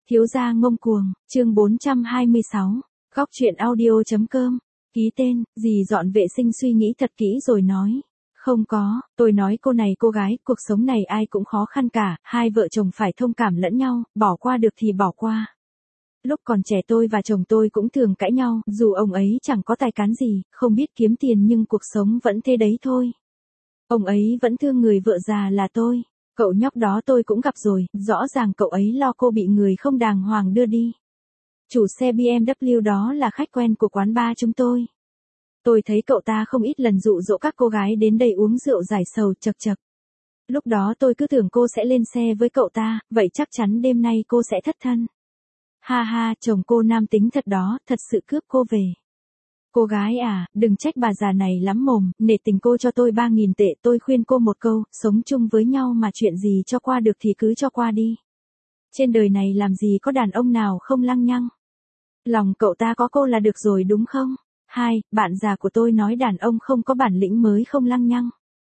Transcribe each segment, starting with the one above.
Thiếu gia ngông cuồng, chương 426, góc truyện audio.com, ký tên, dì dọn vệ sinh suy nghĩ thật kỹ rồi nói. Không có, tôi nói cô này cô gái, cuộc sống này ai cũng khó khăn cả, hai vợ chồng phải thông cảm lẫn nhau, bỏ qua được thì bỏ qua. Lúc còn trẻ tôi và chồng tôi cũng thường cãi nhau, dù ông ấy chẳng có tài cán gì, không biết kiếm tiền nhưng cuộc sống vẫn thế đấy thôi. Ông ấy vẫn thương người vợ già là tôi. Cậu nhóc đó tôi cũng gặp rồi, rõ ràng cậu ấy lo cô bị người không đàng hoàng đưa đi. Chủ xe BMW đó là khách quen của quán bar chúng tôi. Tôi thấy cậu ta không ít lần dụ dỗ các cô gái đến đây uống rượu giải sầu chật chật. Lúc đó tôi cứ tưởng cô sẽ lên xe với cậu ta, vậy chắc chắn đêm nay cô sẽ thất thân. Ha ha, chồng cô nam tính thật đó, thật sự cướp cô về. Cô gái à, đừng trách bà già này lắm mồm, nể tình cô cho tôi 3.000 tệ, tôi khuyên cô một câu, sống chung với nhau mà chuyện gì cho qua được thì cứ cho qua đi. Trên đời này làm gì có đàn ông nào không lăng nhăng. Lòng cậu ta có cô là được rồi đúng không? Hai, bạn già của tôi nói đàn ông không có bản lĩnh mới không lăng nhăng.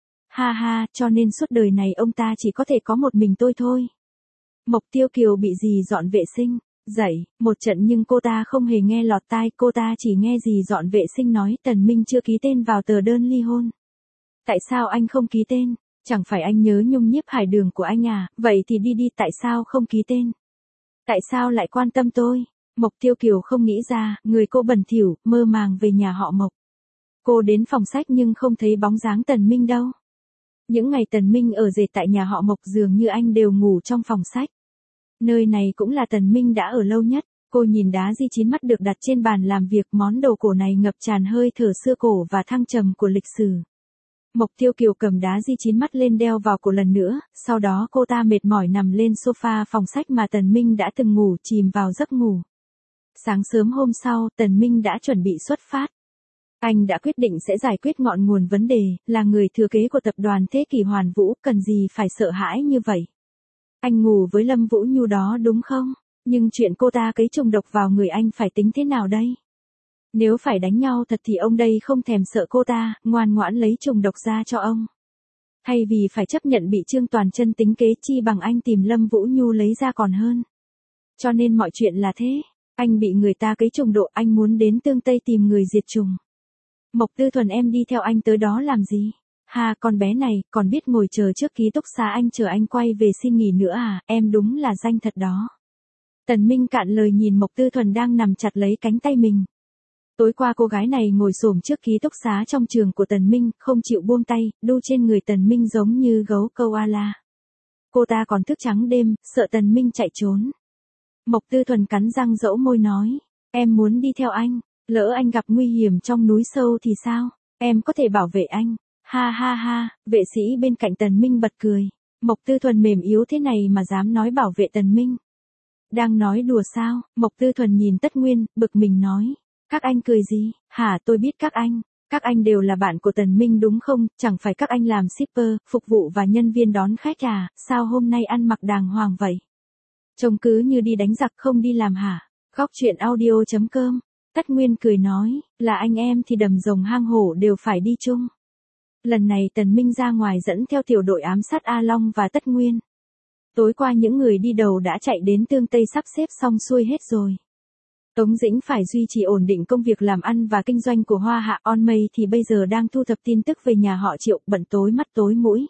Ha ha, cho nên suốt đời này ông ta chỉ có thể có một mình tôi thôi. Mộc Tiêu Kiều bị dì dọn vệ sinh. Dậy, một trận nhưng cô ta không hề nghe lọt tai, cô ta chỉ nghe dì dọn vệ sinh nói Tần Minh chưa ký tên vào tờ đơn ly hôn. Tại sao anh không ký tên? Chẳng phải anh nhớ Nhung Nhiếp Hải Đường của anh à, vậy thì đi đi, tại sao không ký tên? Tại sao lại quan tâm tôi? Mộc Tiêu Kiều không nghĩ ra, người cô bẩn thỉu, mơ màng về nhà họ Mộc. Cô đến phòng sách nhưng không thấy bóng dáng Tần Minh đâu. Những ngày Tần Minh ở dệt tại nhà họ Mộc dường như anh đều ngủ trong phòng sách. Nơi này cũng là Tần Minh đã ở lâu nhất, cô nhìn đá di chín mắt được đặt trên bàn làm việc, món đồ cổ này ngập tràn hơi thở xưa cổ và thăng trầm của lịch sử. Mộc Tiêu Kiều cầm đá di chín mắt lên đeo vào cổ lần nữa, sau đó cô ta mệt mỏi nằm lên sofa phòng sách mà Tần Minh đã từng ngủ, chìm vào giấc ngủ. Sáng sớm hôm sau, Tần Minh đã chuẩn bị xuất phát. Anh đã quyết định sẽ giải quyết ngọn nguồn vấn đề, là người thừa kế của tập đoàn Thế Kỷ Hoàn Vũ, cần gì phải sợ hãi như vậy. Anh ngủ với Lâm Vũ Nhu đó đúng không? Nhưng chuyện cô ta cấy trùng độc vào người anh phải tính thế nào đây? Nếu phải đánh nhau thật thì ông đây không thèm sợ cô ta, ngoan ngoãn lấy trùng độc ra cho ông. Thay vì phải chấp nhận bị Trương Toàn Chân tính kế, chi bằng anh tìm Lâm Vũ Nhu lấy ra còn hơn. Cho nên mọi chuyện là thế. Anh bị người ta cấy trùng độ, anh muốn đến Tương Tây tìm người diệt trùng. Mộc Tư Thuần em đi theo anh tới đó làm gì? Ha, con bé này, còn biết ngồi chờ trước ký túc xá anh chờ anh quay về xin nghỉ nữa à, em đúng là danh thật đó. Tần Minh cạn lời nhìn Mộc Tư Thuần đang nằm chặt lấy cánh tay mình. Tối qua cô gái này ngồi xổm trước ký túc xá trong trường của Tần Minh, không chịu buông tay, đu trên người Tần Minh giống như gấu koala. Cô ta còn thức trắng đêm, sợ Tần Minh chạy trốn. Mộc Tư Thuần cắn răng dẫu môi nói, em muốn đi theo anh, lỡ anh gặp nguy hiểm trong núi sâu thì sao, em có thể bảo vệ anh. Ha ha ha, vệ sĩ bên cạnh Tần Minh bật cười. Mộc Tư Thuần mềm yếu thế này mà dám nói bảo vệ Tần Minh. Đang nói đùa sao? Mộc Tư Thuần nhìn Tất Nguyên, bực mình nói. Các anh cười gì? Hả, tôi biết các anh đều là bạn của Tần Minh đúng không? Chẳng phải các anh làm shipper, phục vụ và nhân viên đón khách à? Sao hôm nay ăn mặc đàng hoàng vậy? Trông cứ như đi đánh giặc không đi làm hả? Góc truyện audio.com. Tất Nguyên cười nói, là anh em thì đầm rồng hang hổ đều phải đi chung. Lần này Tần Minh ra ngoài dẫn theo tiểu đội ám sát A Long và Tất Nguyên. Tối qua những người đi đầu đã chạy đến Tương Tây sắp xếp xong xuôi hết rồi. Tống Dĩnh phải duy trì ổn định công việc làm ăn và kinh doanh của Hoa Hạ On Mây thì bây giờ đang thu thập tin tức về nhà họ Triệu, bận tối mắt tối mũi.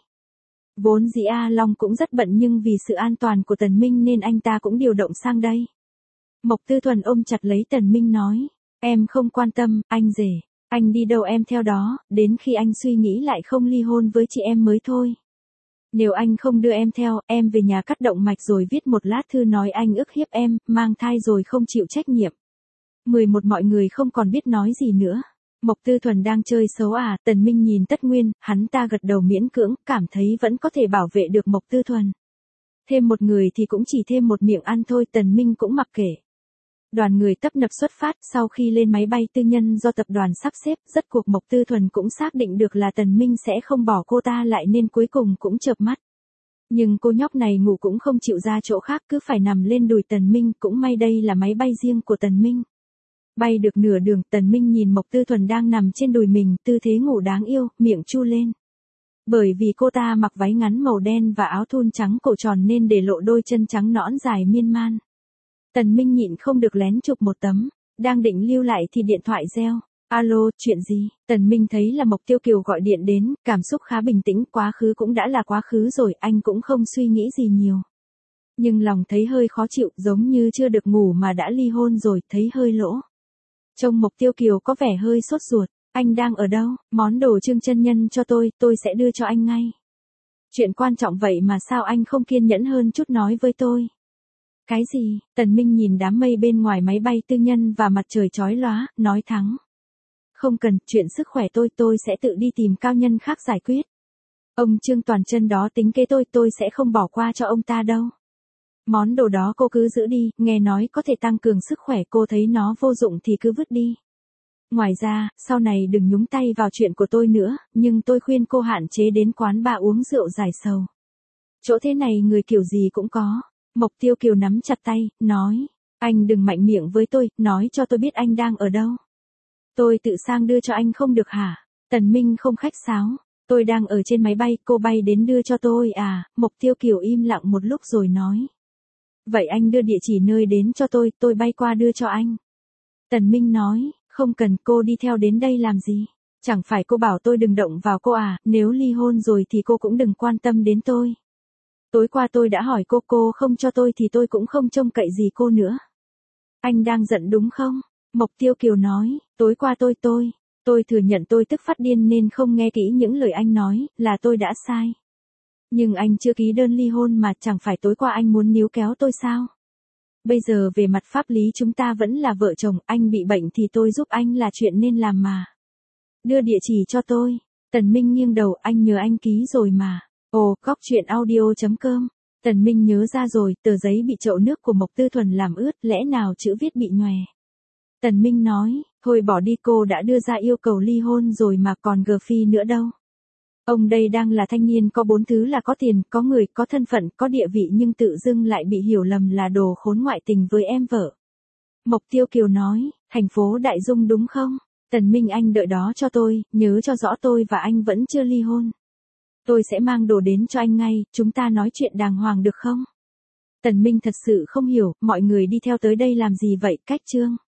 Vốn dĩ A Long cũng rất bận nhưng vì sự an toàn của Tần Minh nên anh ta cũng điều động sang đây. Mộc Tư Thuần ôm chặt lấy Tần Minh nói, em không quan tâm, anh rể. Anh đi đâu em theo đó, đến khi anh suy nghĩ lại không ly hôn với chị em mới thôi. Nếu anh không đưa em theo, em về nhà cắt động mạch rồi viết một lá thư nói anh ức hiếp em, mang thai rồi không chịu trách nhiệm. 11 mọi người không còn biết nói gì nữa. Mộc Tư Thuần đang chơi xấu à, Tần Minh nhìn Tất Nguyên, hắn ta gật đầu miễn cưỡng, cảm thấy vẫn có thể bảo vệ được Mộc Tư Thuần. Thêm một người thì cũng chỉ thêm một miệng ăn thôi, Tần Minh cũng mặc kệ. Đoàn người tấp nập xuất phát, sau khi lên máy bay tư nhân do tập đoàn sắp xếp, rốt cuộc Mộc Tư Thuần cũng xác định được là Tần Minh sẽ không bỏ cô ta lại nên cuối cùng cũng chợp mắt. Nhưng cô nhóc này ngủ cũng không chịu ra chỗ khác, cứ phải nằm lên đùi Tần Minh, cũng may đây là máy bay riêng của Tần Minh. Bay được nửa đường, Tần Minh nhìn Mộc Tư Thuần đang nằm trên đùi mình, tư thế ngủ đáng yêu, miệng chu lên. Bởi vì cô ta mặc váy ngắn màu đen và áo thun trắng cổ tròn nên để lộ đôi chân trắng nõn dài miên man. Tần Minh nhịn không được lén chụp một tấm, đang định lưu lại thì điện thoại reo. Alo, chuyện gì? Tần Minh thấy là Mộc Tiêu Kiều gọi điện đến, cảm xúc khá bình tĩnh, quá khứ cũng đã là quá khứ rồi, anh cũng không suy nghĩ gì nhiều. Nhưng lòng thấy hơi khó chịu, giống như chưa được ngủ mà đã ly hôn rồi, thấy hơi lỗ. Trông Mộc Tiêu Kiều có vẻ hơi sốt ruột, anh đang ở đâu? Món đồ Trương chân nhân cho tôi sẽ đưa cho anh ngay. Chuyện quan trọng vậy mà sao anh không kiên nhẫn hơn chút nói với tôi? Cái gì? Tần Minh nhìn đám mây bên ngoài máy bay tư nhân và mặt trời chói lóa, nói thẳng. Không cần, chuyện sức khỏe tôi sẽ tự đi tìm cao nhân khác giải quyết. Ông Trương Toàn Chân đó tính kế tôi sẽ không bỏ qua cho ông ta đâu. Món đồ đó cô cứ giữ đi, nghe nói có thể tăng cường sức khỏe, cô thấy nó vô dụng thì cứ vứt đi. Ngoài ra, sau này đừng nhúng tay vào chuyện của tôi nữa, nhưng tôi khuyên cô hạn chế đến quán bar uống rượu giải sầu. Chỗ thế này người kiểu gì cũng có. Mộc Tiêu Kiều nắm chặt tay, nói, anh đừng mạnh miệng với tôi, nói cho tôi biết anh đang ở đâu. Tôi tự sang đưa cho anh không được hả? Tần Minh không khách sáo, tôi đang ở trên máy bay, cô bay đến đưa cho tôi à? Mộc Tiêu Kiều im lặng một lúc rồi nói. Vậy anh đưa địa chỉ nơi đến cho tôi bay qua đưa cho anh. Tần Minh nói, không cần, cô đi theo đến đây làm gì? Chẳng phải cô bảo tôi đừng động vào cô à, nếu ly hôn rồi thì cô cũng đừng quan tâm đến tôi. Tối qua tôi đã hỏi cô không cho tôi thì tôi cũng không trông cậy gì cô nữa. Anh đang giận đúng không? Mộc Tiêu Kiều nói, tối qua tôi thừa nhận tôi tức phát điên nên không nghe kỹ những lời anh nói, là tôi đã sai. Nhưng anh chưa ký đơn ly hôn mà, chẳng phải tối qua anh muốn níu kéo tôi sao? Bây giờ về mặt pháp lý chúng ta vẫn là vợ chồng, anh bị bệnh thì tôi giúp anh là chuyện nên làm mà. Đưa địa chỉ cho tôi. Tần Minh nghiêng đầu, anh nhớ anh ký rồi mà. Ồ, góc truyện audio.com. Tần Minh nhớ ra rồi, tờ giấy bị chậu nước của Mộc Tư Thuần làm ướt, lẽ nào chữ viết bị nhòe. Tần Minh nói, thôi bỏ đi, cô đã đưa ra yêu cầu ly hôn rồi mà còn gờ phi nữa đâu. Ông đây đang là thanh niên có 4 thứ là có tiền, có người, có thân phận, có địa vị nhưng tự dưng lại bị hiểu lầm là đồ khốn ngoại tình với em vợ. Mộc Tiêu Kiều nói, thành phố Đại Dung đúng không? Tần Minh anh đợi đó cho tôi, nhớ cho rõ tôi và anh vẫn chưa ly hôn. Tôi sẽ mang đồ đến cho anh ngay, chúng ta nói chuyện đàng hoàng được không? Tần Minh thật sự không hiểu, mọi người đi theo tới đây làm gì vậy, cách Trương?